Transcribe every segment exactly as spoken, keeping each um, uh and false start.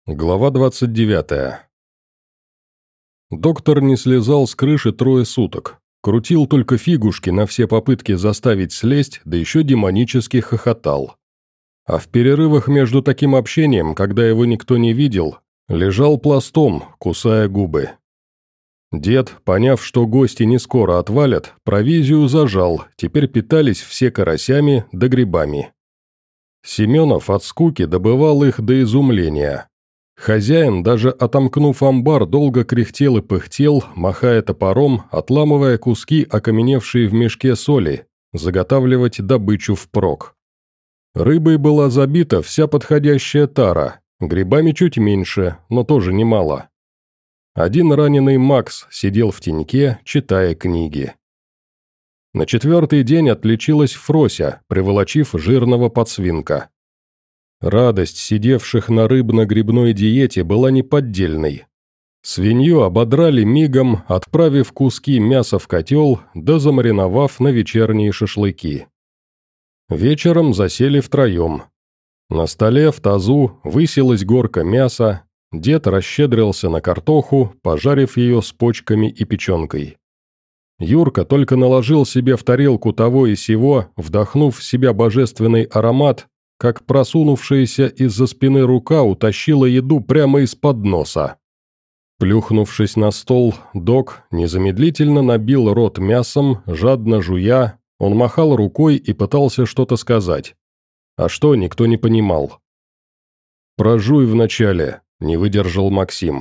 Глава двадцать девятая. Доктор не слезал с крыши трое суток, крутил только фигушки на все попытки заставить слезть, да еще демонически хохотал. А в перерывах между таким общением, когда его никто не видел, лежал пластом, кусая губы. Дед, поняв, что гости не скоро отвалят, провизию зажал, теперь питались все карасями да грибами. Семенов от скуки добывал их до изумления. Хозяин, даже отомкнув амбар, долго кряхтел и пыхтел, махая топором, отламывая куски, окаменевшие в мешке соли, заготавливать добычу впрок. Рыбой была забита вся подходящая тара, грибами чуть меньше, но тоже немало. Один раненый Макс сидел в теньке, читая книги. На четвертый день отличилась Фрося, приволочив жирного подсвинка. Радость сидевших на рыбно-грибной диете была неподдельной. Свинью ободрали мигом, отправив куски мяса в котел, да замариновав на вечерние шашлыки. Вечером засели втроем. На столе в тазу высилась горка мяса, дед расщедрился на картоху, пожарив ее с почками и печенкой. Юрка только наложил себе в тарелку того и сего, вдохнув в себя божественный аромат, как просунувшаяся из-за спины рука утащила еду прямо из-под носа. Плюхнувшись на стол, док незамедлительно набил рот мясом, жадно жуя, он махал рукой и пытался что-то сказать. А что, никто не понимал. «Прожуй вначале», — не выдержал Максим.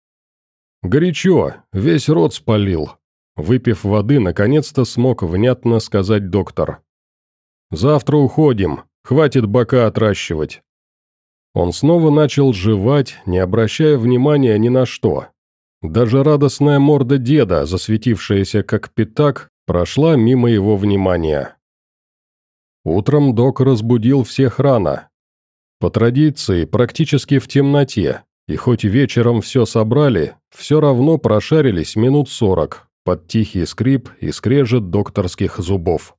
«Горячо, весь рот спалил», — выпив воды, наконец-то смог внятно сказать доктор. «Завтра уходим. Хватит бока отращивать». Он снова начал жевать, не обращая внимания ни на что. Даже радостная морда деда, засветившаяся как пятак, прошла мимо его внимания. Утром док разбудил всех рано. По традиции, практически в темноте, и хоть вечером все собрали, все равно прошарились минут сорок, под тихий скрип и скрежет докторских зубов.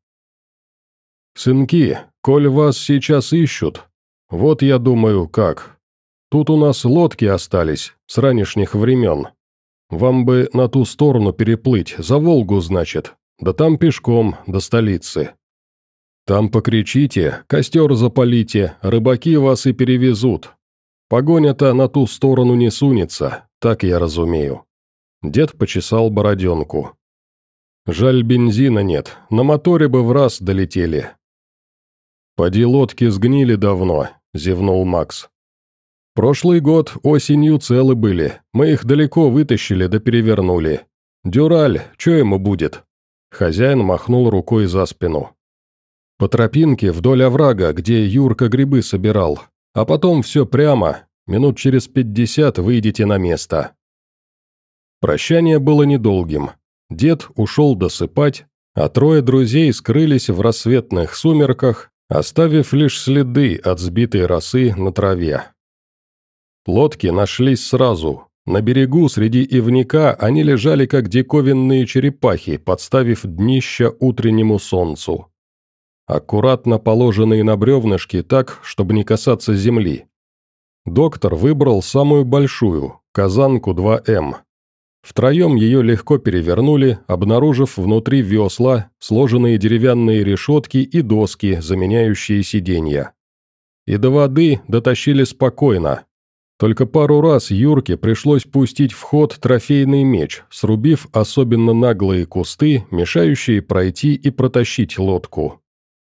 «Сынки, коль вас сейчас ищут, вот я думаю, как. Тут у нас лодки остались, с ранешних времен. Вам бы на ту сторону переплыть, за Волгу, значит, да там пешком, до столицы. Там покричите, костер запалите, рыбаки вас и перевезут. Погоня-то на ту сторону не сунется, так я разумею». Дед почесал бороденку. «Жаль, бензина нет, на моторе бы в раз долетели». «Поди лодки сгнили давно», — зевнул Макс. «Прошлый год осенью целы были, мы их далеко вытащили да перевернули. Дюраль, чё ему будет?» Хозяин махнул рукой за спину. «По тропинке вдоль оврага, где Юрка грибы собирал, а потом все прямо, минут через пятьдесят выйдете на место». Прощание было недолгим. Дед ушел досыпать, а трое друзей скрылись в рассветных сумерках, оставив лишь следы от сбитой росы на траве. Лодки нашлись сразу. На берегу среди ивника они лежали как диковинные черепахи, подставив днища утреннему солнцу. Аккуратно положенные на бревнышки так, чтобы не касаться земли. Доктор выбрал самую большую, казанку два эм. Втроем ее легко перевернули, обнаружив внутри весла, сложенные деревянные решетки и доски, заменяющие сиденья. И до воды дотащили спокойно. Только пару раз Юрке пришлось пустить в ход трофейный меч, срубив особенно наглые кусты, мешающие пройти и протащить лодку.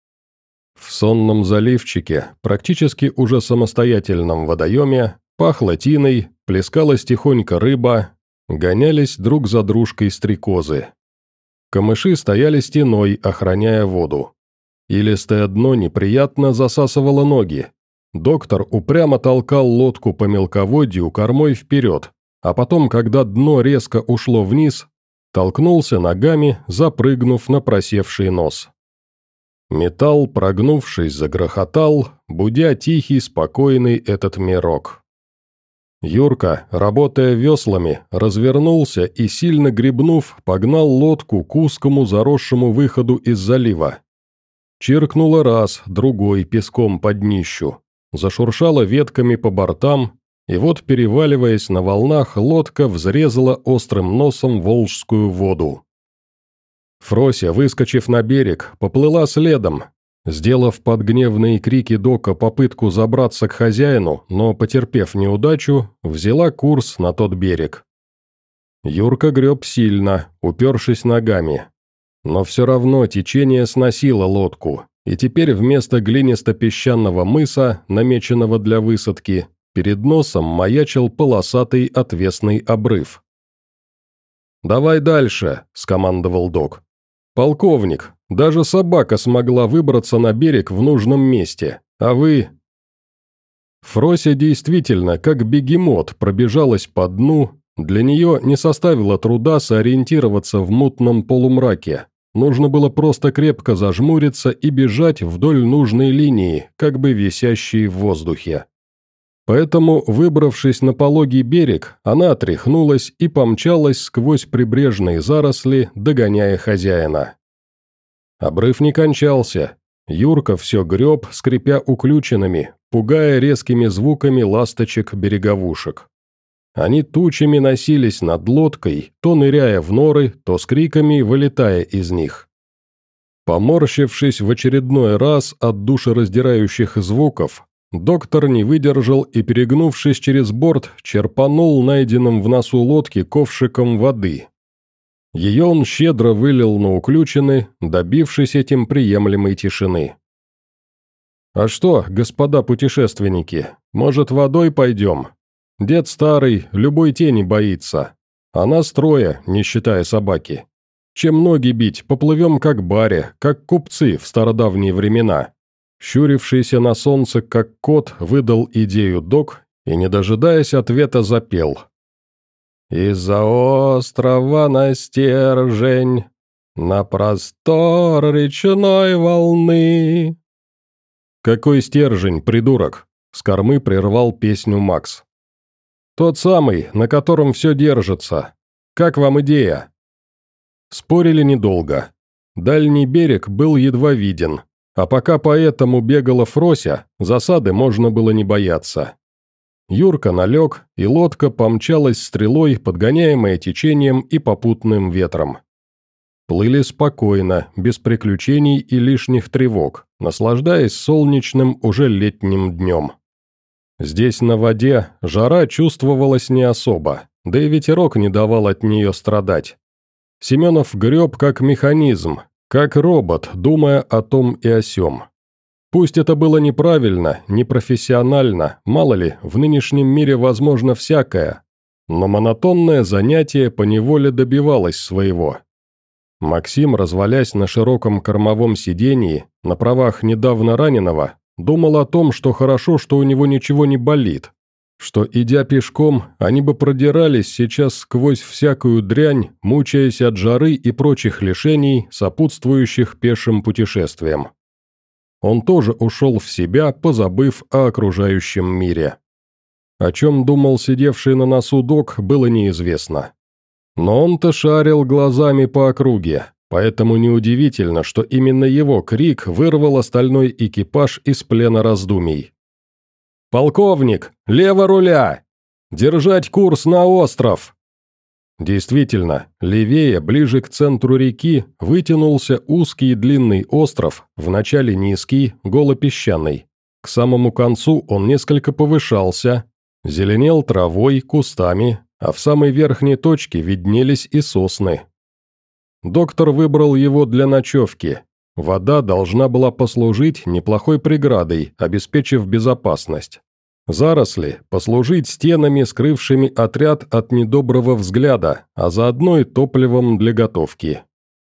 В сонном заливчике, практически уже самостоятельном водоеме, пахло тиной, плескалась тихонько рыба, гонялись друг за дружкой стрекозы. Камыши стояли стеной, охраняя воду. Илистое дно неприятно засасывало ноги. Доктор упрямо толкал лодку по мелководью кормой вперед, а потом, когда дно резко ушло вниз, толкнулся ногами, запрыгнув на просевший нос. Металл, прогнувшись, загрохотал, будя тихий, спокойный этот мирок. Юрка, работая веслами, развернулся и, сильно гребнув, погнал лодку к узкому заросшему выходу из залива. Чиркнуло раз, другой, песком под днищу. Зашуршало ветками по бортам, и вот, переваливаясь на волнах, лодка взрезала острым носом волжскую воду. Фрося, выскочив на берег, поплыла следом, сделав под гневные крики Дока попытку забраться к хозяину, но, потерпев неудачу, взяла курс на тот берег. Юрка греб сильно, упершись ногами. Но все равно течение сносило лодку, и теперь вместо глинисто-песчаного мыса, намеченного для высадки, перед носом маячил полосатый отвесный обрыв. «Давай дальше», — скомандовал Док. «Полковник, даже собака смогла выбраться на берег в нужном месте, а вы...» Фрося действительно, как бегемот, пробежалась по дну, для нее не составило труда сориентироваться в мутном полумраке. Нужно было просто крепко зажмуриться и бежать вдоль нужной линии, как бы висящей в воздухе. Поэтому, выбравшись на пологий берег, она отряхнулась и помчалась сквозь прибрежные заросли, догоняя хозяина. Обрыв не кончался. Юрка все греб, скрипя уключенными, пугая резкими звуками ласточек-береговушек. Они тучами носились над лодкой, то ныряя в норы, то с криками вылетая из них. Поморщившись в очередной раз от душераздирающих звуков, доктор не выдержал и, перегнувшись через борт, черпанул найденным в носу лодки ковшиком воды. Ее он щедро вылил на уключины, добившись этим приемлемой тишины. «А что, господа путешественники, может, водой пойдем? Дед старый, любой тени боится. А нас трое, не считая собаки. Чем ноги бить, поплывем как баре, как купцы в стародавние времена». Щурившийся на солнце, как кот, выдал идею Док и, не дожидаясь ответа, запел. «Из-за острова на стержень, на простор речной волны». «Какой стержень, придурок?» — с кормы прервал песню Макс. «Тот самый, на котором все держится. Как вам идея?» Спорили недолго. Дальний берег был едва виден. А пока по этому бегала Фрося, засады можно было не бояться. Юрка налег, и лодка помчалась стрелой, подгоняемая течением и попутным ветром. Плыли спокойно, без приключений и лишних тревог, наслаждаясь солнечным уже летним днем. Здесь на воде жара чувствовалась не особо, да и ветерок не давал от нее страдать. Семенов греб как механизм, как робот, думая о том и о сём. Пусть это было неправильно, непрофессионально, мало ли, в нынешнем мире возможно всякое, но монотонное занятие поневоле добивалось своего. Максим, развалясь на широком кормовом сидении, на правах недавно раненого, думал о том, что хорошо, что у него ничего не болит, что, идя пешком, они бы продирались сейчас сквозь всякую дрянь, мучаясь от жары и прочих лишений, сопутствующих пешим путешествиям. Он тоже ушел в себя, позабыв о окружающем мире. О чем думал сидевший на носу Док, было неизвестно. Но он-то шарил глазами по округе, поэтому неудивительно, что именно его крик вырвал остальной экипаж из плена раздумий. «Полковник, лево руля! Держать курс на остров!» Действительно, левее, ближе к центру реки, вытянулся узкий и длинный остров, вначале низкий, голопесчаный. К самому концу он несколько повышался, зеленел травой, кустами, а в самой верхней точке виднелись и сосны. Доктор выбрал его для ночевки. Вода должна была послужить неплохой преградой, обеспечив безопасность. Заросли – послужить стенами, скрывшими отряд от недоброго взгляда, а заодно и топливом для готовки.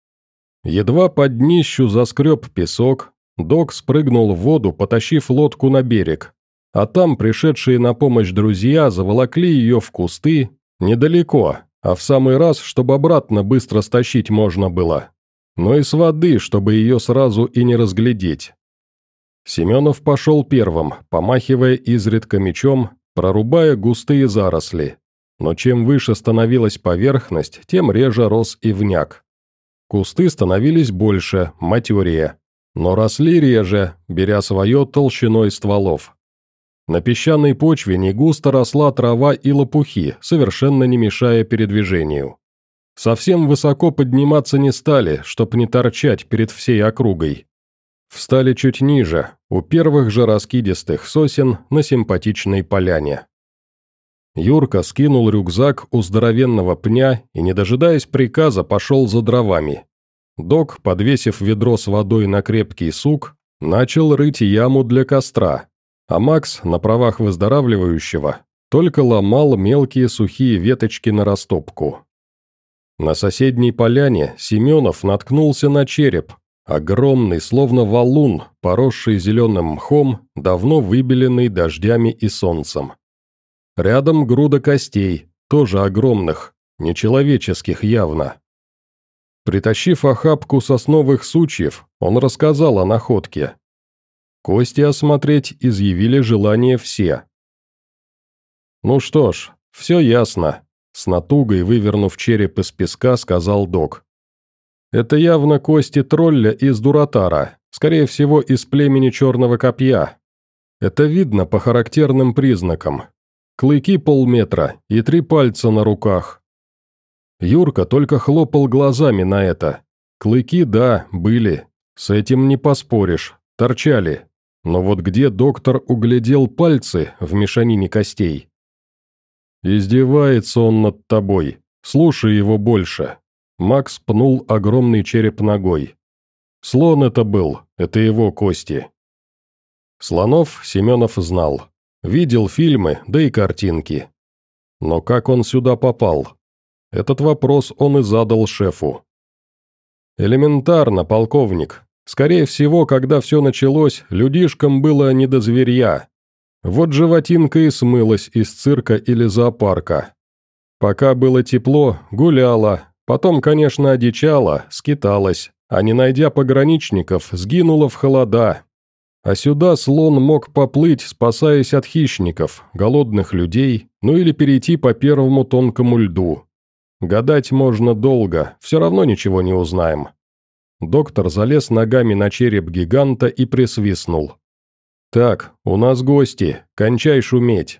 Едва под днищу заскреб песок, Док спрыгнул в воду, потащив лодку на берег, а там пришедшие на помощь друзья заволокли ее в кусты, недалеко, а в самый раз, чтобы обратно быстро стащить можно было. Но и с воды, чтобы ее сразу и не разглядеть. Семенов пошел первым, помахивая изредка мечом, прорубая густые заросли. Но чем выше становилась поверхность, тем реже рос ивняк. Кусты становились больше, матерее, но росли реже, беря свое толщиной стволов. На песчаной почве негусто росла трава и лопухи, совершенно не мешая передвижению. Совсем высоко подниматься не стали, чтоб не торчать перед всей округой. Встали чуть ниже, у первых же раскидистых сосен на симпатичной поляне. Юрка скинул рюкзак у здоровенного пня и, не дожидаясь приказа, пошел за дровами. Док, подвесив ведро с водой на крепкий сук, начал рыть яму для костра, а Макс, на правах выздоравливающего, только ломал мелкие сухие веточки на растопку. На соседней поляне Семенов наткнулся на череп, огромный, словно валун, поросший зеленым мхом, давно выбеленный дождями и солнцем. Рядом груда костей, тоже огромных, нечеловеческих явно. Притащив охапку сосновых сучьев, он рассказал о находке. Кости осмотреть изъявили желание все. «Ну что ж, все ясно», — с натугой вывернув череп из песка, сказал док. «Это явно кости тролля из Дуратара, скорее всего, из племени Черного Копья. Это видно по характерным признакам. Клыки полметра и три пальца на руках». Юрка только хлопал глазами на это. Клыки, да, были, с этим не поспоришь, торчали. Но вот где доктор углядел пальцы в мешанине костей? «Издевается он над тобой. Слушай его больше». Макс пнул огромный череп ногой. «Слон это был, это его кости». Слонов Семенов знал. Видел фильмы, да и картинки. Но как он сюда попал? Этот вопрос он и задал шефу. «Элементарно, полковник. Скорее всего, когда все началось, людишкам было не до зверья. Вот животинка и смылась из цирка или зоопарка. Пока было тепло, гуляла, потом, конечно, одичала, скиталась, а не найдя пограничников, сгинула в холода. А сюда слон мог поплыть, спасаясь от хищников, голодных людей, ну или перейти по первому тонкому льду. Гадать можно долго, все равно ничего не узнаем». Доктор залез ногами на череп гиганта и присвистнул. «Так, у нас гости, кончай шуметь».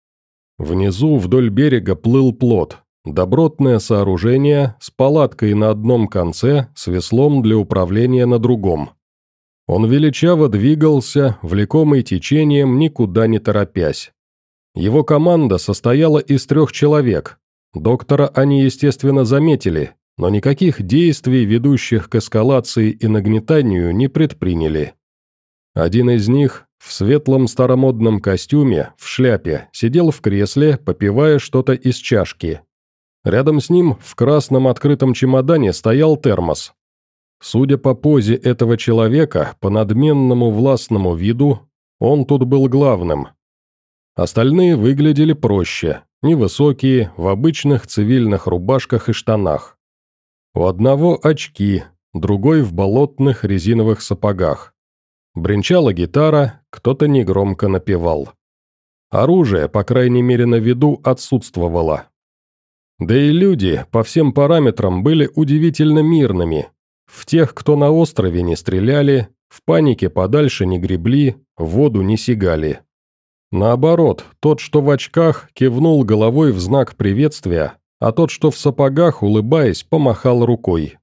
Внизу вдоль берега плыл плот, добротное сооружение с палаткой на одном конце, с веслом для управления на другом. Он величаво двигался, влекомый течением, никуда не торопясь. Его команда состояла из трех человек. Доктора они, естественно, заметили, но никаких действий, ведущих к эскалации и нагнетанию, не предприняли. Один из них, в светлом старомодном костюме, в шляпе, сидел в кресле, попивая что-то из чашки. Рядом с ним, в красном открытом чемодане, стоял термос. Судя по позе этого человека, по надменному властному виду, он тут был главным. Остальные выглядели проще, невысокие, в обычных цивильных рубашках и штанах. У одного очки, другой в болотных резиновых сапогах. Бренчала гитара, кто-то негромко напевал. Оружие, по крайней мере на виду, отсутствовало. Да и люди, по всем параметрам, были удивительно мирными. В тех, кто на острове, не стреляли, в панике подальше не гребли, в воду не сигали. Наоборот, тот, что в очках, кивнул головой в знак приветствия, а тот, что в сапогах, улыбаясь, помахал рукой.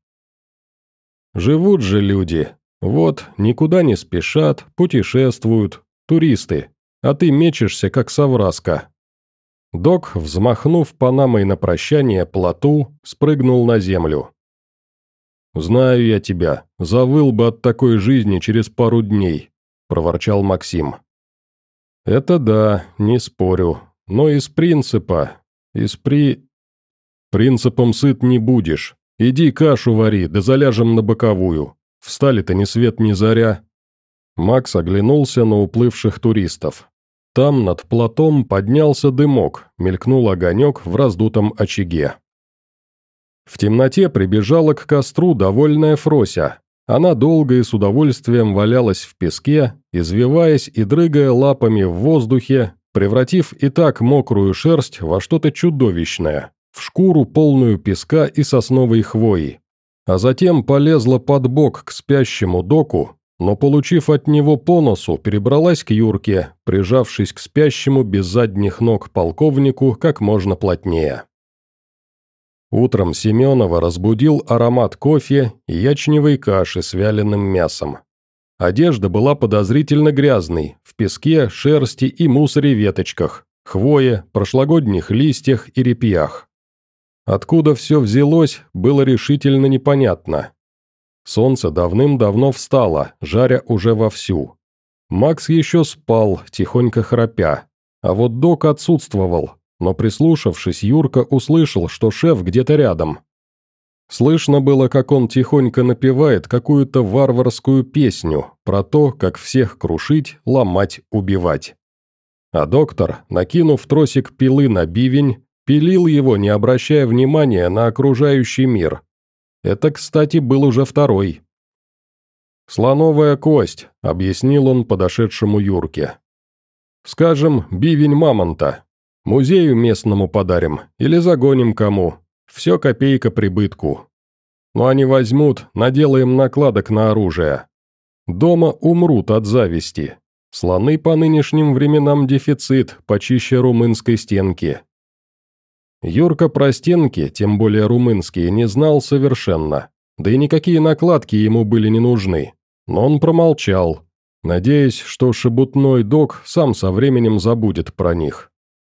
Живут же люди. Вот, никуда не спешат, путешествуют, туристы, а ты мечешься, как совраска. Док, взмахнув панамой на прощание плоту, спрыгнул на землю. «Знаю я тебя, завыл бы от такой жизни через пару дней», – проворчал Максим. «Это да, не спорю, но из принципа, из при... Принципом сыт не будешь. Иди кашу вари, да заляжем на боковую. Встали-то ни свет ни заря». Макс оглянулся на уплывших туристов. Там над плотом поднялся дымок, мелькнул огонек в раздутом очаге. В темноте прибежала к костру довольная Фрося. Она долго и с удовольствием валялась в песке, извиваясь и дрыгая лапами в воздухе, превратив и так мокрую шерсть во что-то чудовищное, в шкуру, полную песка и сосновой хвои. А затем полезла под бок к спящему доку, но, получив от него по носу, перебралась к Юрке, прижавшись к спящему без задних ног полковнику как можно плотнее. Утром Семенова разбудил аромат кофе и ячневой каши с вяленым мясом. Одежда была подозрительно грязной, в песке, шерсти и мусоре-веточках, хвое, прошлогодних листьях и репьях. Откуда все взялось, было решительно непонятно. Солнце давным-давно встало, жаря уже вовсю. Макс еще спал, тихонько храпя, а вот док отсутствовал, но, прислушавшись, Юрка услышал, что шеф где-то рядом. Слышно было, как он тихонько напевает какую-то варварскую песню про то, как всех крушить, ломать, убивать. А доктор, накинув тросик пилы на бивень, пилил его, не обращая внимания на окружающий мир. Это, кстати, был уже второй. «Слоновая кость», — объяснил он подошедшему Юрке. «Скажем, бивень мамонта. Музею местному подарим или загоним кому. Все копейка прибытку. Но они возьмут, наделаем накладок на оружие. Дома умрут от зависти. Слоны по нынешним временам дефицит, почище румынской стенки». Юрка про стенки, тем более румынские, не знал совершенно, да и никакие накладки ему были не нужны, но он промолчал, надеясь, что шебутной док сам со временем забудет про них.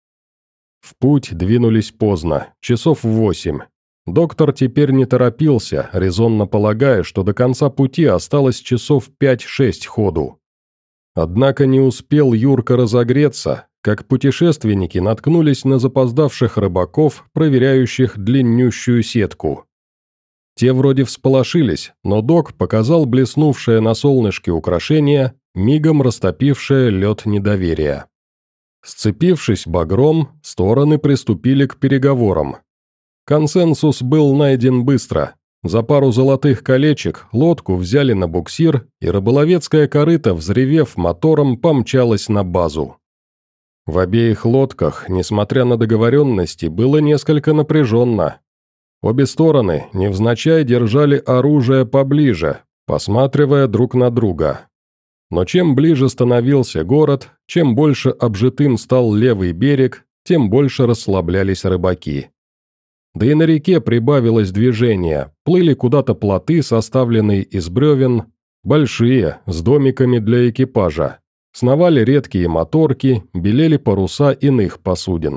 В путь двинулись поздно, часов в восемь. Доктор теперь не торопился, резонно полагая, что до конца пути осталось часов пять-шесть ходу. Однако не успел Юрка разогреться, как путешественники наткнулись на запоздавших рыбаков, проверяющих длиннющую сетку. Те вроде всполошились, но док показал блеснувшее на солнышке украшение, мигом растопившее лед недоверия. Сцепившись багром, стороны приступили к переговорам. Консенсус был найден быстро. За пару золотых колечек лодку взяли на буксир, и рыболовецкая корыта, взревев мотором, помчалась на базу. В обеих лодках, несмотря на договоренности, было несколько напряженно. Обе стороны невзначай держали оружие поближе, посматривая друг на друга. Но чем ближе становился город, чем больше обжитым стал левый берег, тем больше расслаблялись рыбаки. Да и на реке прибавилось движение, плыли куда-то плоты, составленные из бревен, большие, с домиками для экипажа. Сновали редкие моторки, белели паруса иных посудин.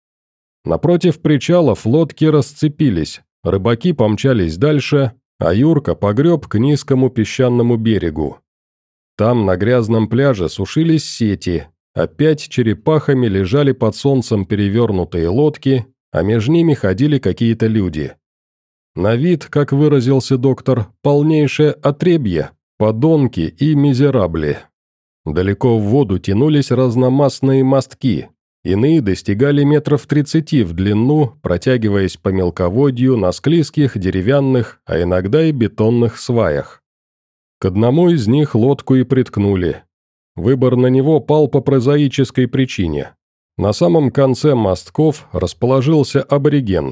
Напротив причалов лодки расцепились, рыбаки помчались дальше, а Юрка погреб к низкому песчаному берегу. Там на грязном пляже сушились сети, опять черепахами лежали под солнцем перевернутые лодки, а между ними ходили какие-то люди. На вид, как выразился доктор, полнейшее отребье, подонки и мизерабли. Далеко в воду тянулись разномастные мостки, иные достигали метров тридцати в длину, протягиваясь по мелководью на склизких деревянных, а иногда и бетонных сваях. К одному из них лодку и приткнули. Выбор на него пал по прозаической причине. На самом конце мостков расположился абориген.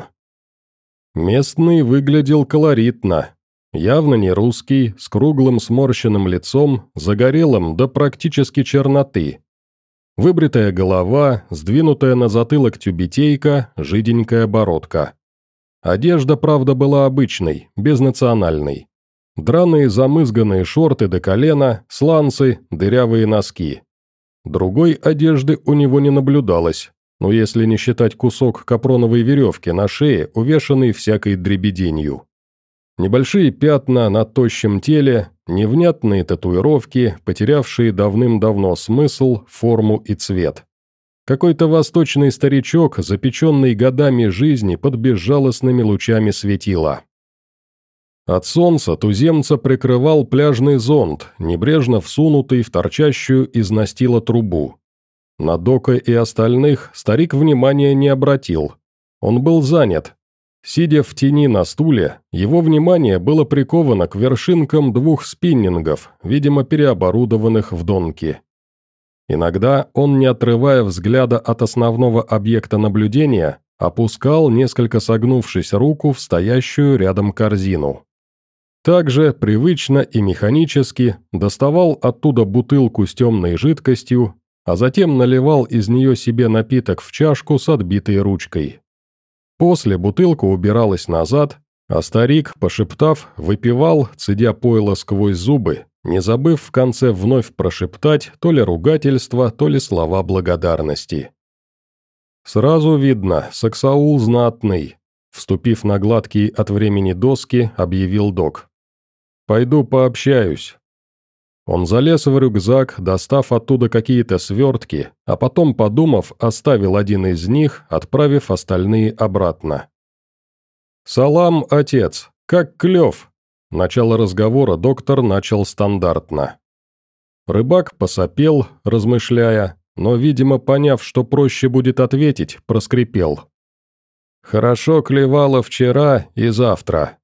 Местный выглядел колоритно. Явно не русский, с круглым сморщенным лицом, загорелым до практически черноты. Выбритая голова, сдвинутая на затылок тюбетейка, жиденькая бородка. Одежда, правда, была обычной, безнациональной. Драные замызганные шорты до колена, сланцы, дырявые носки. Другой одежды у него не наблюдалось, но если не считать кусок капроновой веревки на шее, увешанный всякой дребеденью. Небольшие пятна на тощем теле, невнятные татуировки, потерявшие давным-давно смысл, форму и цвет. Какой-то восточный старичок, запеченный годами жизни под безжалостными лучами светила. От солнца туземца прикрывал пляжный зонт, небрежно всунутый в торчащую из настила трубу. На дока и остальных старик внимания не обратил. Он был занят. Сидя в тени на стуле, его внимание было приковано к вершинкам двух спиннингов, видимо, переоборудованных в донки. Иногда он, не отрывая взгляда от основного объекта наблюдения, опускал, несколько согнувшись, руку в стоящую рядом корзину. Также привычно и механически доставал оттуда бутылку с темной жидкостью, а затем наливал из нее себе напиток в чашку с отбитой ручкой. После бутылка убиралась назад, а старик, пошептав, выпивал, цедя пойло сквозь зубы, не забыв в конце вновь прошептать то ли ругательство, то ли слова благодарности. «Сразу видно, саксаул знатный», — вступив на гладкие от времени доски, объявил док. «Пойду пообщаюсь». Он залез в рюкзак, достав оттуда какие-то свертки, а потом, подумав, оставил один из них, отправив остальные обратно. «Салам, отец! Как клев!» Начало разговора доктор начал стандартно. Рыбак посопел, размышляя, но, видимо, поняв, что проще будет ответить, проскрипел. «Хорошо клевало вчера и завтра.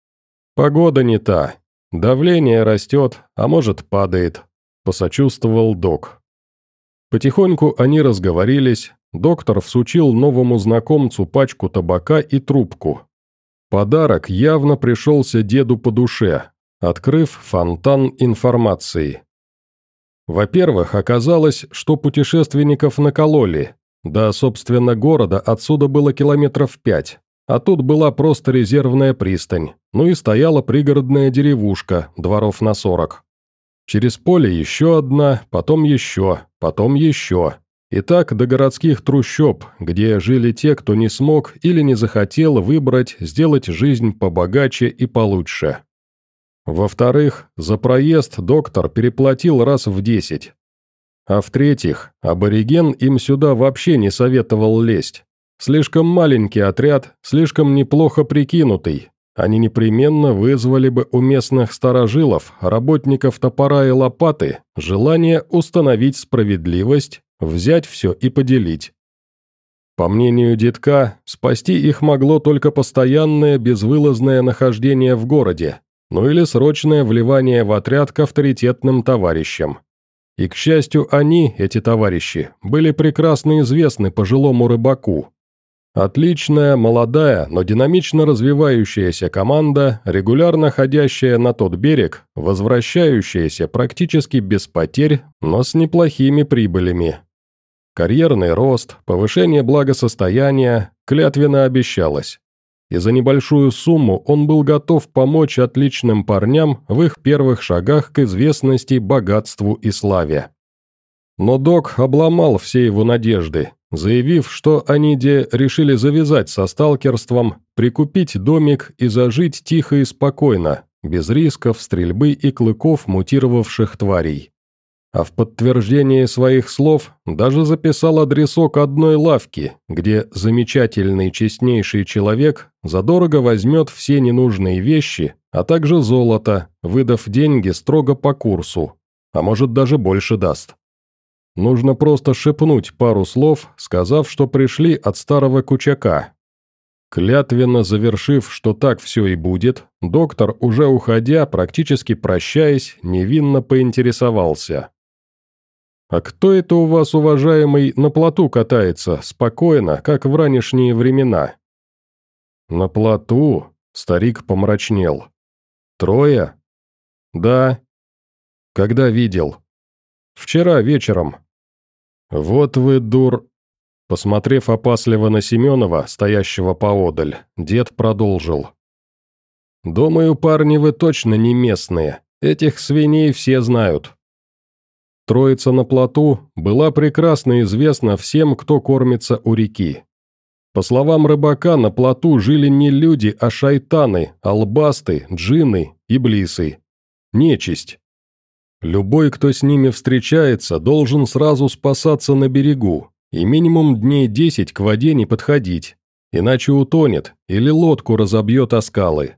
Погода не та. Давление растет, а может падает», – посочувствовал док. Потихоньку они разговорились, доктор всучил новому знакомцу пачку табака и трубку. Подарок явно пришелся деду по душе, открыв фонтан информации. Во-первых, оказалось, что путешественников накололи, да, собственно, города отсюда было километров пять. А тут была просто резервная пристань, ну и стояла пригородная деревушка, дворов на сорок. Через поле еще одна, потом еще, потом еще. И так до городских трущоб, где жили те, кто не смог или не захотел выбрать, сделать жизнь побогаче и получше. Во-вторых, за проезд доктор переплатил раз в десять. А в-третьих, абориген им сюда вообще не советовал лезть. Слишком маленький отряд, слишком неплохо прикинутый. Они непременно вызвали бы у местных старожилов, работников топора и лопаты, желание установить справедливость, взять все и поделить. По мнению детка, спасти их могло только постоянное безвылазное нахождение в городе, ну или срочное вливание в отряд к авторитетным товарищам. И, к счастью, они, эти товарищи, были прекрасно известны пожилому рыбаку. Отличная, молодая, но динамично развивающаяся команда, регулярно ходящая на тот берег, возвращающаяся практически без потерь, но с неплохими прибылями. Карьерный рост, повышение благосостояния клятвенно обещалось. И за небольшую сумму он был готов помочь отличным парням в их первых шагах к известности, богатству и славе. Но док обломал все его надежды, заявив, что они де решили завязать со сталкерством, прикупить домик и зажить тихо и спокойно, без рисков, стрельбы и клыков мутировавших тварей. А в подтверждение своих слов даже записал адресок одной лавки, где замечательный честнейший человек задорого возьмет все ненужные вещи, а также золото, выдав деньги строго по курсу, а может даже больше даст. Нужно просто шепнуть пару слов, сказав, что пришли от старого кучака. Клятвенно завершив, что так все и будет, доктор, уже уходя, практически прощаясь, невинно поинтересовался. «А кто это у вас, уважаемый, на плоту катается, спокойно, как в ранешние времена?» «На плоту?» – старик помрачнел. «Трое?» «Да». «Когда видел?» «Вчера вечером». «Вот вы дур...» Посмотрев опасливо на Семенова, стоящего поодаль, дед продолжил. «Думаю, парни, вы точно не местные. Этих свиней все знают». Троица на плоту была прекрасно известна всем, кто кормится у реки. По словам рыбака, на плоту жили не люди, а шайтаны, албасты, джинны, иблисы. Нечисть. Любой, кто с ними встречается, должен сразу спасаться на берегу и минимум дней десять к воде не подходить, иначе утонет или лодку разобьет о скалы.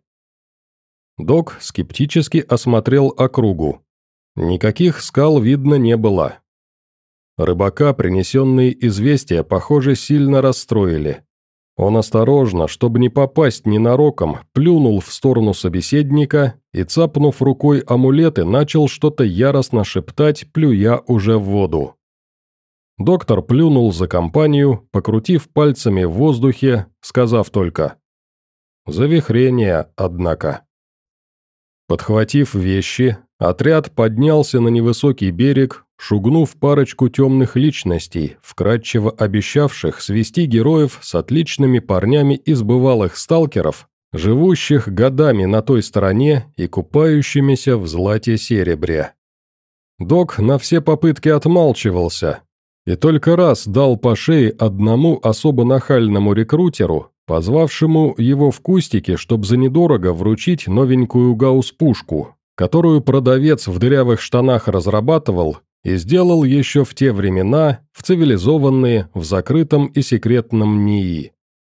Док скептически осмотрел округу. Никаких скал видно не было. Рыбака принесенные известия, похоже, сильно расстроили. Он осторожно, чтобы не попасть ненароком, плюнул в сторону собеседника и, цапнув рукой амулеты, начал что-то яростно шептать, плюя уже в воду. Доктор плюнул за компанию, покрутив пальцами в воздухе, сказав только «Завихрение, однако». Подхватив вещи, отряд поднялся на невысокий берег, шугнув парочку темных личностей, вкратчиво обещавших свести героев с отличными парнями из бывалых сталкеров, живущих годами на той стороне и купающимися в злате-серебре. Док на все попытки отмалчивался и только раз дал по шее одному особо нахальному рекрутеру, позвавшему его в кустике, чтобы за недорого вручить новенькую гаусс-пушку, которую продавец в дырявых штанах разрабатывал и сделал еще в те времена, в цивилизованные, в закрытом и секретном НИИ.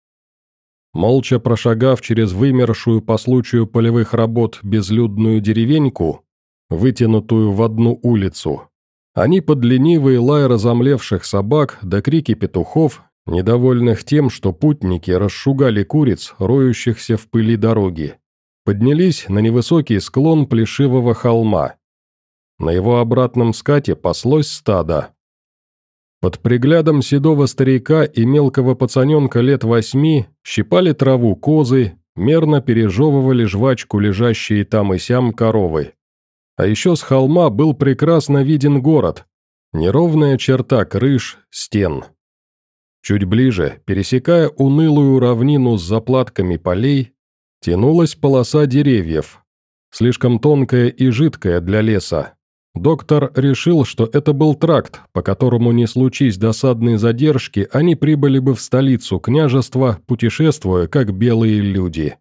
Молча прошагав через вымершую по случаю полевых работ безлюдную деревеньку, вытянутую в одну улицу, они под ленивый лай разомлевших собак до крики петухов, недовольных тем, что путники расшугали куриц, роющихся в пыли дороги, поднялись на невысокий склон плешивого холма. На его обратном скате паслось стадо. Под приглядом седого старика и мелкого пацаненка лет восьми щипали траву козы, мерно пережевывали жвачку лежащие там и сям коровы. А еще с холма был прекрасно виден город, неровная черта крыш, стен. Чуть ближе, пересекая унылую равнину с заплатками полей, тянулась полоса деревьев, слишком тонкая и жидкая для леса. Доктор решил, что это был тракт, по которому, не случись досадной задержки, они прибыли бы в столицу княжества, путешествуя как белые люди.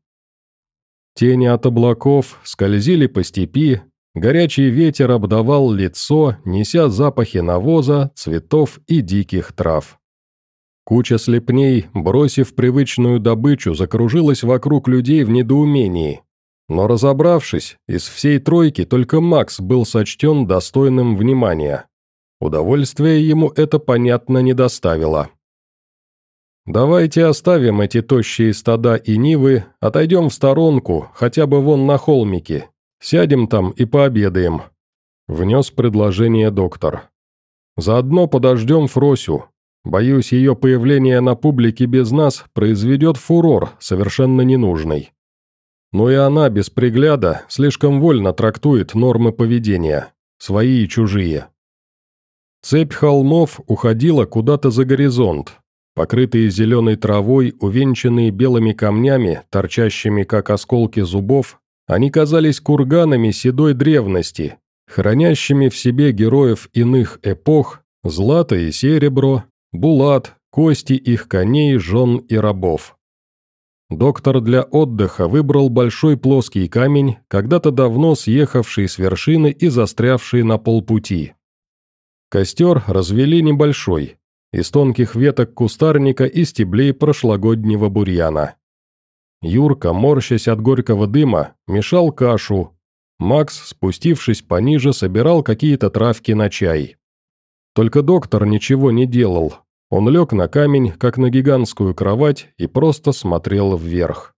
Тени от облаков скользили по степи, горячий ветер обдавал лицо, неся запахи навоза, цветов и диких трав. Куча слепней, бросив привычную добычу, закружилась вокруг людей в недоумении. Но разобравшись, из всей тройки только Макс был сочтен достойным внимания. Удовольствия ему это, понятно, не доставило. «Давайте оставим эти тощие стада и нивы, отойдем в сторонку, хотя бы вон на холмике. Сядем там и пообедаем», — внес предложение доктор. «Заодно подождем Фросю. Боюсь, ее появление на публике без нас произведет фурор, совершенно ненужный. Но и она без пригляда слишком вольно трактует нормы поведения, свои и чужие». Цепь холмов уходила куда-то за горизонт. Покрытые зеленой травой, увенчанные белыми камнями, торчащими как осколки зубов, они казались курганами седой древности, хранящими в себе героев иных эпох, злато и серебро, булат, кости их коней, жен и рабов. Доктор для отдыха выбрал большой плоский камень, когда-то давно съехавший с вершины и застрявший на полпути. Костер развели небольшой, из тонких веток кустарника и стеблей прошлогоднего бурьяна. Юрка, морщась от горького дыма, мешал кашу. Макс, спустившись пониже, собирал какие-то травки на чай. Только доктор ничего не делал. Он лег на камень, как на гигантскую кровать, и просто смотрел вверх.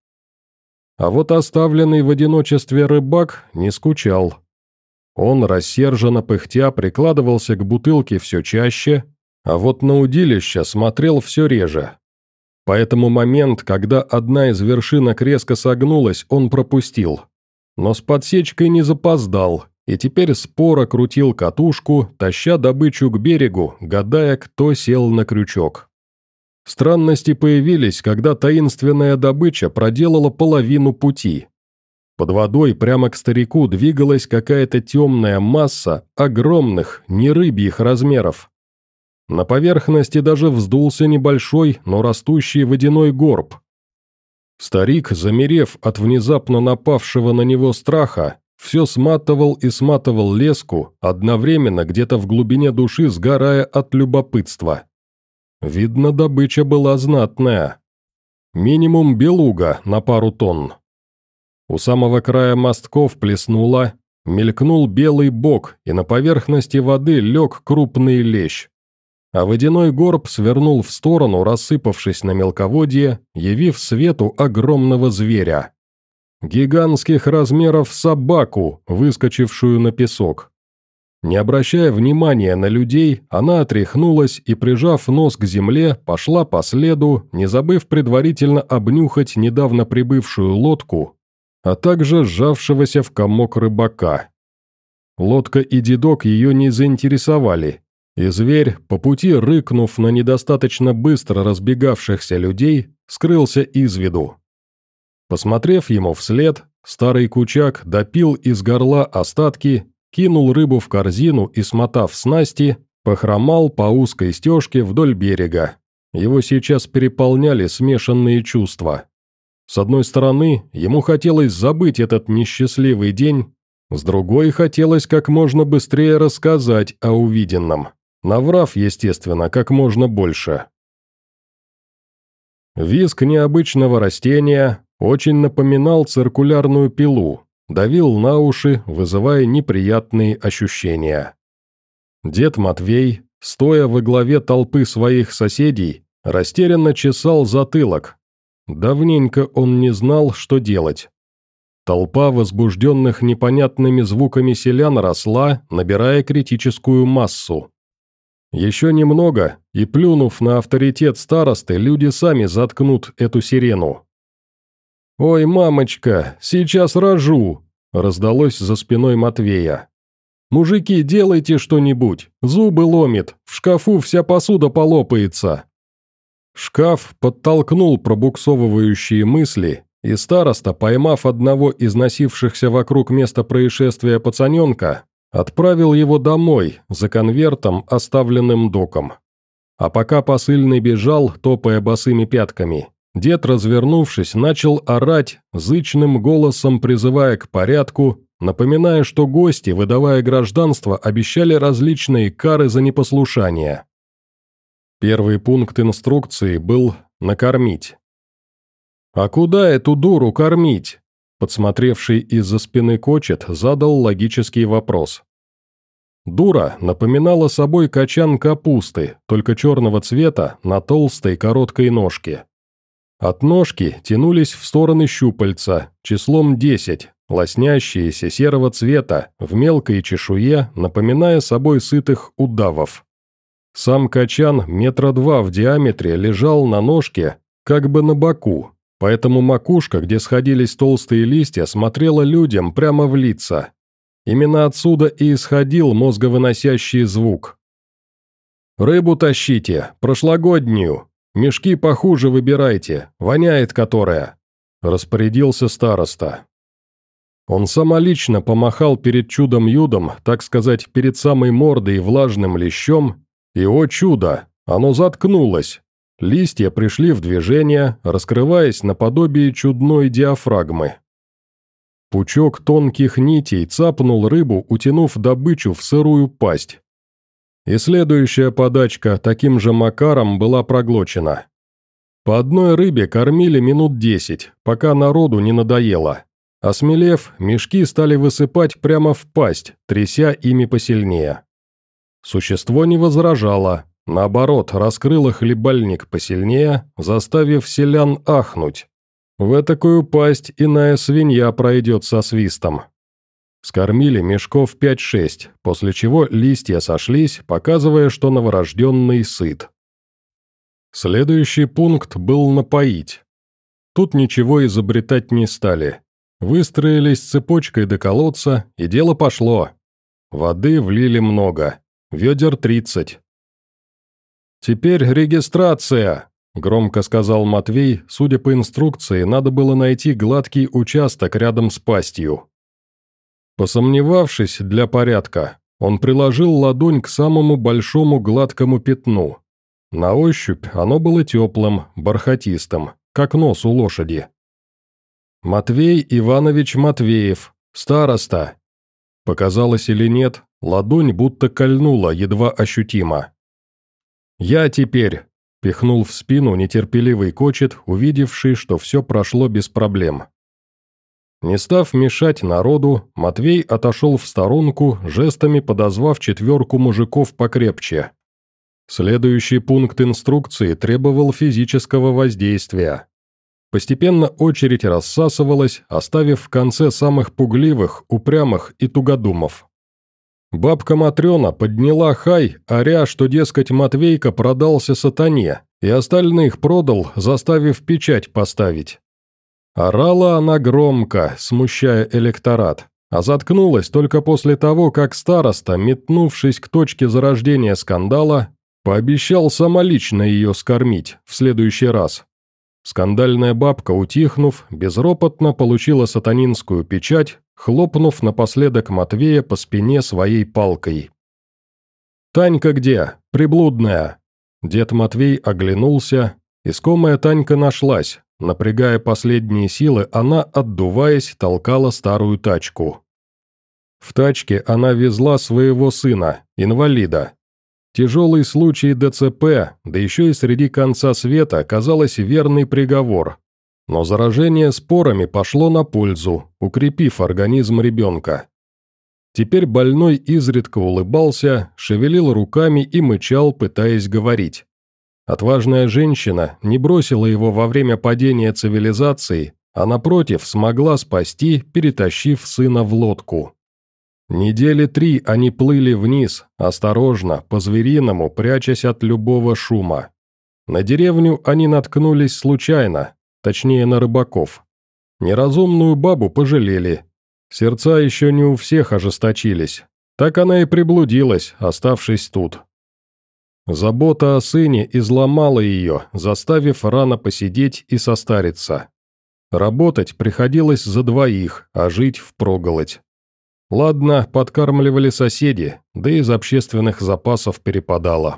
А вот оставленный в одиночестве рыбак не скучал. Он, рассерженно пыхтя, прикладывался к бутылке все чаще, а вот на удилище смотрел все реже. Поэтому момент, когда одна из вершинок резко согнулась, он пропустил. Но с подсечкой не запоздал, и теперь споро крутил катушку, таща добычу к берегу, гадая, кто сел на крючок. Странности появились, когда таинственная добыча проделала половину пути. Под водой прямо к старику двигалась какая-то темная масса огромных, не рыбьих размеров. На поверхности даже вздулся небольшой, но растущий водяной горб. Старик, замерев от внезапно напавшего на него страха, все сматывал и сматывал леску, одновременно где-то в глубине души сгорая от любопытства. Видно, добыча была знатная. Минимум белуга на пару тонн. У самого края мостков плеснуло, мелькнул белый бок, и на поверхности воды лег крупный лещ. А водяной горб свернул в сторону, рассыпавшись на мелководье, явив свету огромного зверя. Гигантских размеров собаку, выскочившую на песок. Не обращая внимания на людей, она отряхнулась и, прижав нос к земле, пошла по следу, не забыв предварительно обнюхать недавно прибывшую лодку а также сжавшегося в комок рыбака. Лодка и дедок ее не заинтересовали, и зверь, по пути рыкнув на недостаточно быстро разбегавшихся людей, скрылся из виду. Посмотрев ему вслед, старый кучак допил из горла остатки, кинул рыбу в корзину и, смотав снасти, похромал по узкой стежке вдоль берега. Его сейчас переполняли смешанные чувства. С одной стороны, ему хотелось забыть этот несчастливый день, с другой хотелось как можно быстрее рассказать о увиденном, наврав, естественно, как можно больше. Визг необычного растения очень напоминал циркулярную пилу, давил на уши, вызывая неприятные ощущения. Дед Матвей, стоя во главе толпы своих соседей, растерянно чесал затылок. Давненько он не знал, что делать. Толпа возбужденных непонятными звуками селян росла, набирая критическую массу. Еще немного, и, плюнув на авторитет старосты, люди сами заткнут эту сирену. «Ой, мамочка, сейчас рожу!» – раздалось за спиной Матвея. «Мужики, делайте что-нибудь, зубы ломит, в шкафу вся посуда полопается». Шкаф подтолкнул пробуксовывающие мысли, и староста, поймав одного из носившихся вокруг места происшествия пацаненка, отправил его домой за конвертом, оставленным доком. А пока посыльный бежал, топая босыми пятками, дед, развернувшись, начал орать, зычным голосом призывая к порядку, напоминая, что гости, выдавая гражданство, обещали различные кары за непослушание. Первый пункт инструкции был «накормить». «А куда эту дуру кормить?» Подсмотревший из-за спины Кочет задал логический вопрос. Дура напоминала собой качан капусты, только черного цвета, на толстой короткой ножке. От ножки тянулись в стороны щупальца, числом десять, лоснящиеся серого цвета, в мелкой чешуе, напоминая собой сытых удавов. Сам качан метра два в диаметре лежал на ножке, как бы на боку, поэтому макушка, где сходились толстые листья, смотрела людям прямо в лица. Именно отсюда и исходил мозговыносящий звук. «Рыбу тащите, прошлогоднюю, мешки похуже выбирайте, воняет которая», – распорядился староста. Он самолично помахал перед чудом-юдом, так сказать, перед самой мордой влажным лещом, и, о чудо, оно заткнулось. Листья пришли в движение, раскрываясь наподобие чудной диафрагмы. Пучок тонких нитей цапнул рыбу, утянув добычу в сырую пасть. И следующая подачка таким же макаром была проглочена. По одной рыбе кормили минут десять, пока народу не надоело. Осмелев, мешки стали высыпать прямо в пасть, тряся ими посильнее. Существо не возражало, наоборот, раскрыло хлебальник посильнее, заставив селян ахнуть. В этакую пасть иная свинья пройдет со свистом. Скормили мешков пять-шесть, после чего листья сошлись, показывая, что новорожденный сыт. Следующий пункт был напоить. Тут ничего изобретать не стали. Выстроились цепочкой до колодца, и дело пошло. Воды влили много. Ведер тридцать. «Теперь регистрация», – громко сказал Матвей, судя по инструкции, надо было найти гладкий участок рядом с пастью. Посомневавшись для порядка, он приложил ладонь к самому большому гладкому пятну. На ощупь оно было теплым, бархатистым, как нос у лошади. «Матвей Иванович Матвеев, староста». Показалось или нет, ладонь будто кольнула, едва ощутимо. «Я теперь», – пихнул в спину нетерпеливый Кочет, увидевший, что все прошло без проблем. Не став мешать народу, Матвей отошел в сторонку, жестами подозвав четверку мужиков покрепче. Следующий пункт инструкции требовал физического воздействия. Постепенно очередь рассасывалась, оставив в конце самых пугливых, упрямых и тугодумов. Бабка Матрена подняла хай, оря, что, дескать, Матвейка продался сатане, и остальных продал, заставив печать поставить. Орала она громко, смущая электорат, а заткнулась только после того, как староста, метнувшись к точке зарождения скандала, пообещал самолично ее скормить в следующий раз. Скандальная бабка, утихнув, безропотно получила сатанинскую печать, хлопнув напоследок Матвея по спине своей палкой. «Танька где? Приблудная!» Дед Матвей оглянулся. Искомая Танька нашлась. Напрягая последние силы, она, отдуваясь, толкала старую тачку. В тачке она везла своего сына, инвалида. Тяжелый случай ДЦП, да еще и среди конца света, казалось верный приговор. Но заражение спорами пошло на пользу, укрепив организм ребенка. Теперь больной изредка улыбался, шевелил руками и мычал, пытаясь говорить. Отважная женщина не бросила его во время падения цивилизации, а напротив смогла спасти, перетащив сына в лодку. Недели три они плыли вниз, осторожно, по-звериному, прячась от любого шума. На деревню они наткнулись случайно, точнее на рыбаков. Неразумную бабу пожалели. Сердца еще не у всех ожесточились. Так она и приблудилась, оставшись тут. Забота о сыне изломала ее, заставив рано посидеть и состариться. Работать приходилось за двоих, а жить впроголодь. Ладно, подкармливали соседи, да из общественных запасов перепадало.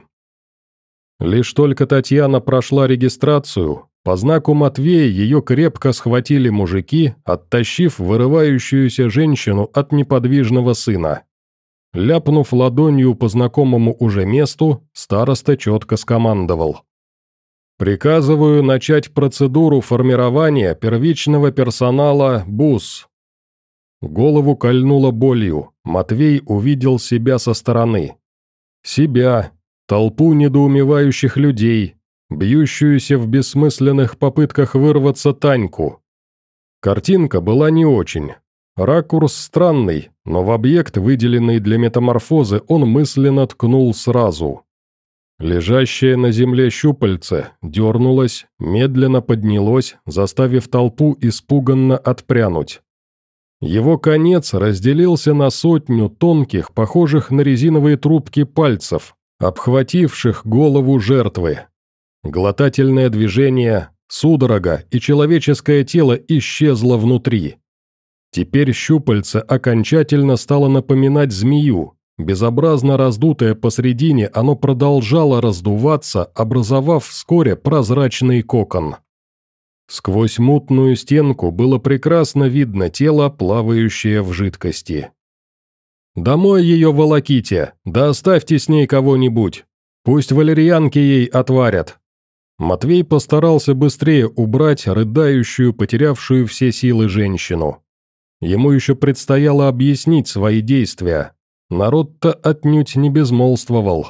Лишь только Татьяна прошла регистрацию, по знаку Матвея ее крепко схватили мужики, оттащив вырывающуюся женщину от неподвижного сына. Ляпнув ладонью по знакомому уже месту, староста четко скомандовал. «Приказываю начать процедуру формирования первичного персонала БУС». Голову кольнуло болью, Матвей увидел себя со стороны. Себя, толпу недоумевающих людей, бьющуюся в бессмысленных попытках вырваться Таньку. Картинка была не очень. Ракурс странный, но в объект, выделенный для метаморфозы, он мысленно ткнул сразу. Лежащее на земле щупальце дернулось, медленно поднялось, заставив толпу испуганно отпрянуть. Его конец разделился на сотню тонких, похожих на резиновые трубки пальцев, обхвативших голову жертвы. Глотательное движение, судорога, и человеческое тело исчезло внутри. Теперь щупальце окончательно стало напоминать змею. Безобразно раздутое посредине, оно продолжало раздуваться, образовав вскоре прозрачный кокон. Сквозь мутную стенку было прекрасно видно тело, плавающее в жидкости. «Домой ее волоките, да оставьте с ней кого-нибудь. Пусть валерьянки ей отварят». Матвей постарался быстрее убрать рыдающую, потерявшую все силы женщину. Ему еще предстояло объяснить свои действия. Народ-то отнюдь не безмолвствовал.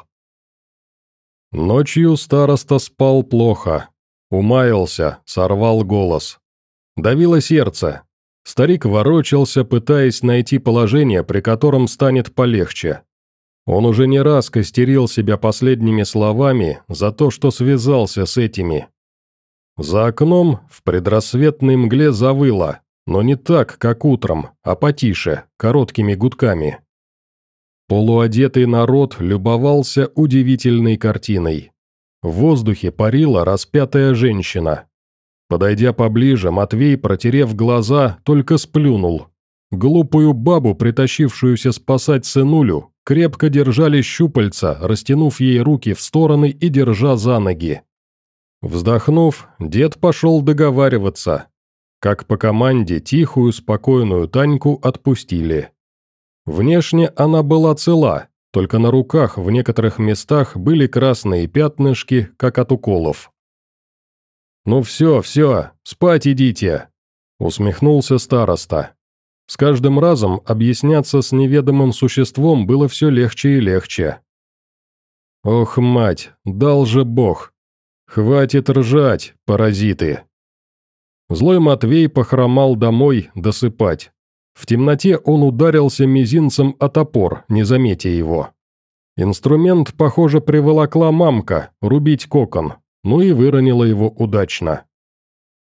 Ночью староста спал плохо. Умаялся, сорвал голос. Давило сердце. Старик ворочался, пытаясь найти положение, при котором станет полегче. Он уже не раз костерил себя последними словами за то, что связался с этими. За окном в предрассветной мгле завыло, но не так, как утром, а потише, короткими гудками. Полуодетый народ любовался удивительной картиной. В воздухе парила распятая женщина. Подойдя поближе, Матвей, протерев глаза, только сплюнул. Глупую бабу, притащившуюся спасать сынулю, крепко держали щупальца, растянув ей руки в стороны и держа за ноги. Вздохнув, дед пошел договариваться. Как по команде, тихую, спокойную Таньку отпустили. Внешне она была цела, только на руках в некоторых местах были красные пятнышки, как от уколов. «Ну все, все, спать идите», — усмехнулся староста. С каждым разом объясняться с неведомым существом было все легче и легче. «Ох, мать, дал же Бог! Хватит ржать, паразиты!» Злой Матвей похромал домой досыпать. В темноте он ударился мизинцем о топор, не заметя его. Инструмент, похоже, приволокла мамка, рубить кокон, ну и выронила его удачно.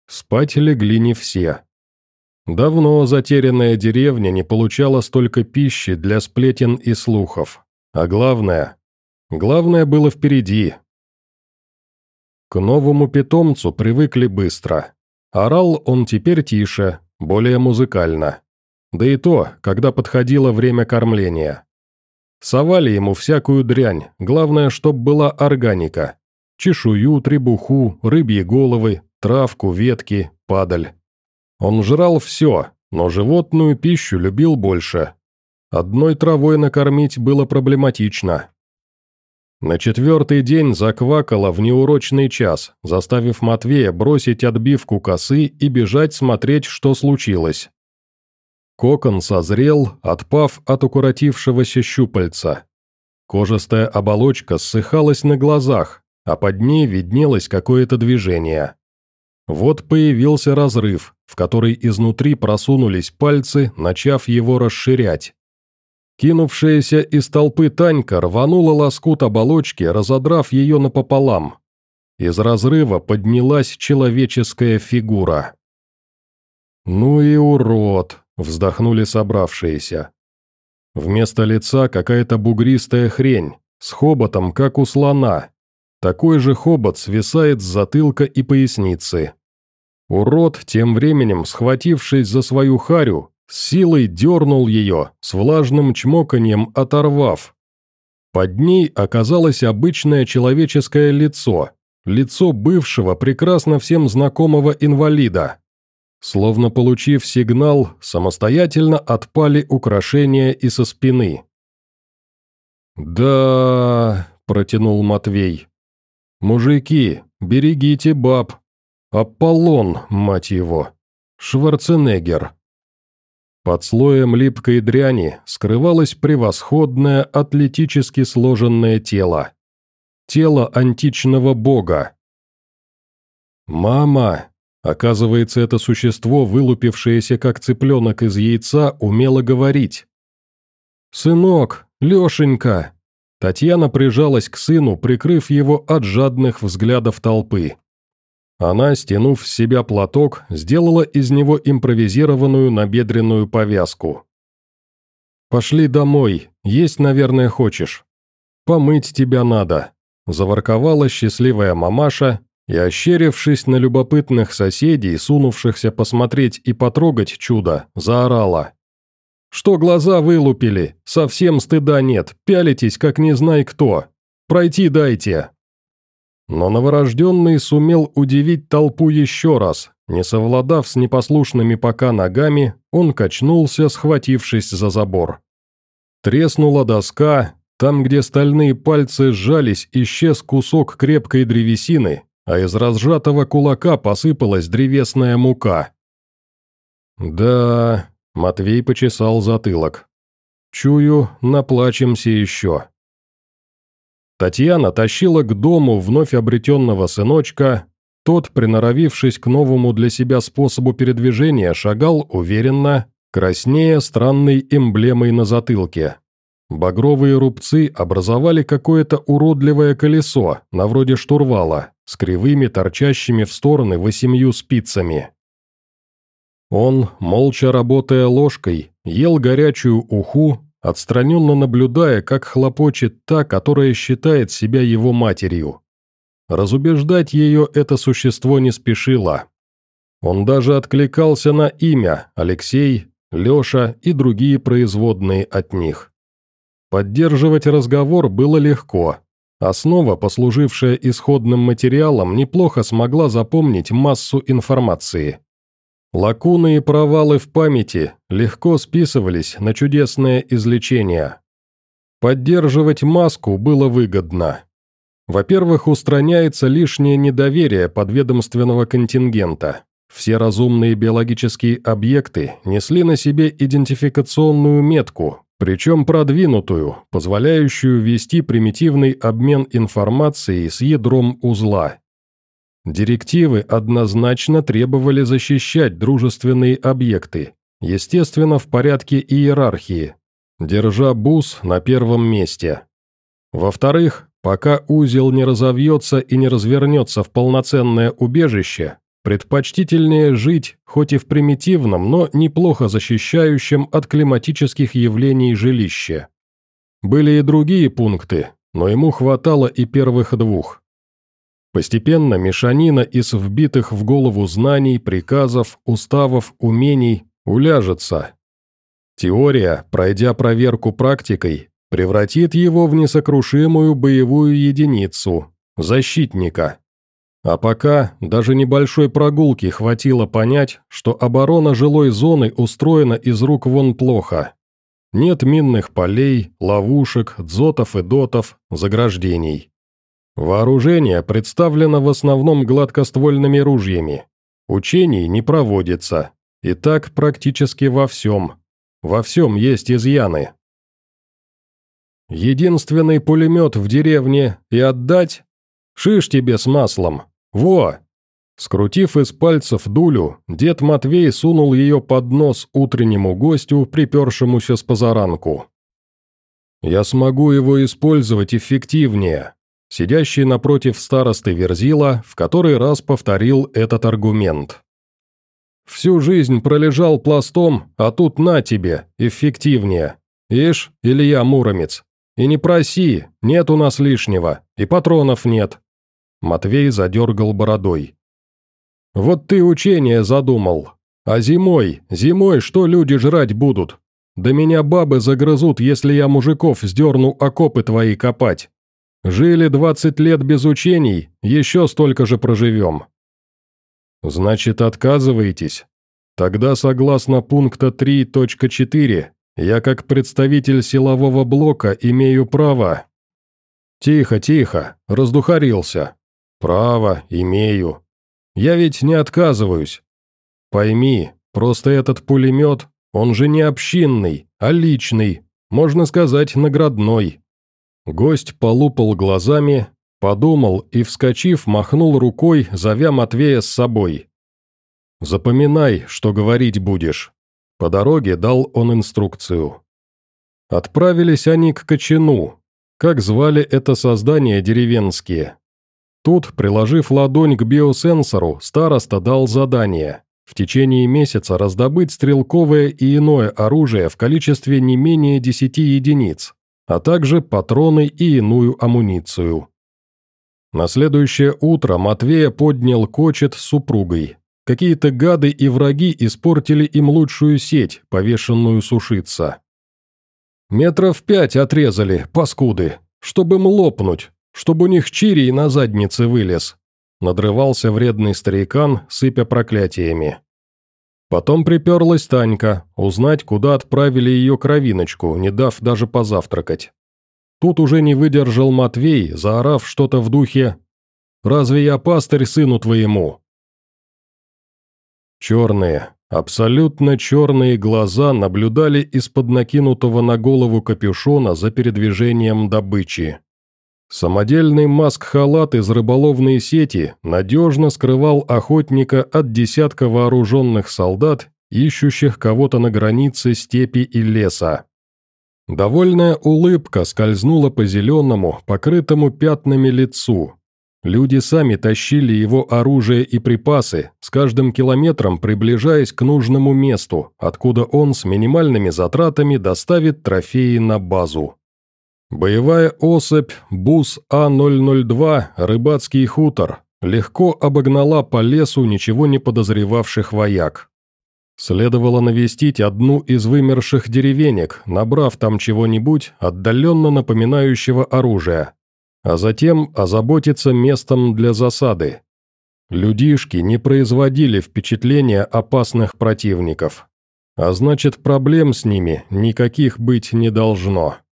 Спать легли не все. Давно затерянная деревня не получала столько пищи для сплетен и слухов. А главное... Главное было впереди. К новому питомцу привыкли быстро. Орал он теперь тише, более музыкально. Да и то, когда подходило время кормления. Совали ему всякую дрянь, главное, чтоб была органика. Чешую, требуху, рыбьи головы, травку, ветки, падаль. Он жрал все, но животную пищу любил больше. Одной травой накормить было проблематично. На четвертый день заквакало в неурочный час, заставив Матвея бросить отбивку косы и бежать смотреть, что случилось. Кокон созрел, отпав от укоротившегося щупальца. Кожистая оболочка ссыхалась на глазах, а под ней виднелось какое-то движение. Вот появился разрыв, в который изнутри просунулись пальцы, начав его расширять. Кинувшаяся из толпы Танька рванула лоскут оболочки, разодрав ее напополам. Из разрыва поднялась человеческая фигура. «Ну и урод!» – вздохнули собравшиеся. Вместо лица какая-то бугристая хрень, с хоботом, как у слона. Такой же хобот свисает с затылка и поясницы. Урод, тем временем, схватившись за свою харю, с силой дернул ее, с влажным чмоканьем оторвав. Под ней оказалось обычное человеческое лицо, лицо бывшего, прекрасно всем знакомого инвалида. Словно получив сигнал, самостоятельно отпали украшения и со спины. «Да...» – протянул Матвей. «Мужики, берегите баб. Аполлон, мать его. Шварценеггер». Под слоем липкой дряни скрывалось превосходное атлетически сложенное тело. Тело античного бога. «Мама!» Оказывается, это существо, вылупившееся как цыпленок из яйца, умело говорить. «Сынок! Лешенька!» Татьяна прижалась к сыну, прикрыв его от жадных взглядов толпы. Она, стянув с себя платок, сделала из него импровизированную набедренную повязку. «Пошли домой, есть, наверное, хочешь. Помыть тебя надо», – заворковала счастливая мамаша и, ощерившись на любопытных соседей, сунувшихся посмотреть и потрогать чудо, заорала. «Что глаза вылупили? Совсем стыда нет, пялитесь, как не знай кто. Пройти дайте». Но новорожденный сумел удивить толпу еще раз. Не совладав с непослушными пока ногами, он качнулся, схватившись за забор. Треснула доска, там, где стальные пальцы сжались, исчез кусок крепкой древесины, а из разжатого кулака посыпалась древесная мука. «Да...» – Матвей почесал затылок. «Чую, наплачемся еще». Татьяна тащила к дому вновь обретенного сыночка, тот, приноровившись к новому для себя способу передвижения, шагал уверенно, краснея странной эмблемой на затылке. Багровые рубцы образовали какое-то уродливое колесо, на вроде штурвала, с кривыми торчащими в стороны восемью спицами. Он, молча работая ложкой, ел горячую уху, отстраненно наблюдая, как хлопочет та, которая считает себя его матерью. Разубеждать ее это существо не спешило. Он даже откликался на имя Алексей, Леша и другие производные от них. Поддерживать разговор было легко. Основа, послужившая исходным материалом, неплохо смогла запомнить массу информации. Лакуны и провалы в памяти легко списывались на чудесное излечение. Поддерживать маску было выгодно. Во-первых, устраняется лишнее недоверие подведомственного контингента. Все разумные биологические объекты несли на себе идентификационную метку, причем продвинутую, позволяющую вести примитивный обмен информацией с ядром узла. Директивы однозначно требовали защищать дружественные объекты, естественно, в порядке иерархии, держа БУС на первом месте. Во-вторых, пока узел не разовьется и не развернется в полноценное убежище, Предпочтительнее жить, хоть и в примитивном, но неплохо защищающем от климатических явлений жилище. Были и другие пункты, но ему хватало и первых двух. Постепенно мешанина из вбитых в голову знаний, приказов, уставов, умений уляжется. Теория, пройдя проверку практикой, превратит его в несокрушимую боевую единицу, защитника. А пока даже небольшой прогулки хватило понять, что оборона жилой зоны устроена из рук вон плохо. Нет минных полей, ловушек, дзотов и дотов, заграждений. Вооружение представлено в основном гладкоствольными ружьями. Учений не проводится. И так практически во всем. Во всем есть изъяны. Единственный пулемет в деревне и отдать? Шиш тебе с маслом. Во! Скрутив из пальцев дулю, дед Матвей сунул ее под нос утреннему гостю, припершемуся с позаранку. «Я смогу его использовать эффективнее», — сидящий напротив старосты Верзила в который раз повторил этот аргумент. «Всю жизнь пролежал пластом, а тут на тебе, эффективнее. Ишь, Илья Муромец, и не проси, нет у нас лишнего, и патронов нет». Матвей задергал бородой. «Вот ты учение задумал. А зимой, зимой что люди жрать будут? Да меня бабы загрызут, если я мужиков сдерну окопы твои копать. Жили двадцать лет без учений, еще столько же проживем». «Значит, отказываетесь? Тогда, согласно пункта три точка четыре, я как представитель силового блока имею право...» «Тихо, тихо, раздухарился. Право, имею. Я ведь не отказываюсь. Пойми, просто этот пулемет, он же не общинный, а личный, можно сказать, наградной». Гость полупал глазами, подумал и, вскочив, махнул рукой, зовя Матвея с собой. «Запоминай, что говорить будешь». По дороге дал он инструкцию. Отправились они к Кочану, как звали это создание деревенские. Тут, приложив ладонь к биосенсору, староста дал задание в течение месяца раздобыть стрелковое и иное оружие в количестве не менее десяти единиц, а также патроны и иную амуницию. На следующее утро Матвея поднял Кочет с супругой. Какие-то гады и враги испортили им лучшую сеть, повешенную сушиться. Метров пять отрезали, паскуды, чтобы им лопнуть, чтобы у них чирий на заднице вылез. Надрывался вредный старикан, сыпя проклятиями. Потом приперлась Танька, узнать, куда отправили ее кровиночку, не дав даже позавтракать. Тут уже не выдержал Матвей, заорав что-то в духе «Разве я пастырь сыну твоему?» Черные, абсолютно черные глаза наблюдали из-под накинутого на голову капюшона за передвижением добычи. Самодельный маск-халат из рыболовной сети надежно скрывал охотника от десятка вооруженных солдат, ищущих кого-то на границе степи и леса. Довольная улыбка скользнула по зеленому, покрытому пятнами лицу. Люди сами тащили его оружие и припасы, с каждым километром приближаясь к нужному месту, откуда он с минимальными затратами доставит трофеи на базу. Боевая особь БУС А ноль ноль два «Рыбацкий хутор» легко обогнала по лесу ничего не подозревавших вояк. Следовало навестить одну из вымерших деревенек, набрав там чего-нибудь отдаленно напоминающего оружие, а затем озаботиться местом для засады. Людишки не производили впечатления опасных противников, а значит, проблем с ними никаких быть не должно.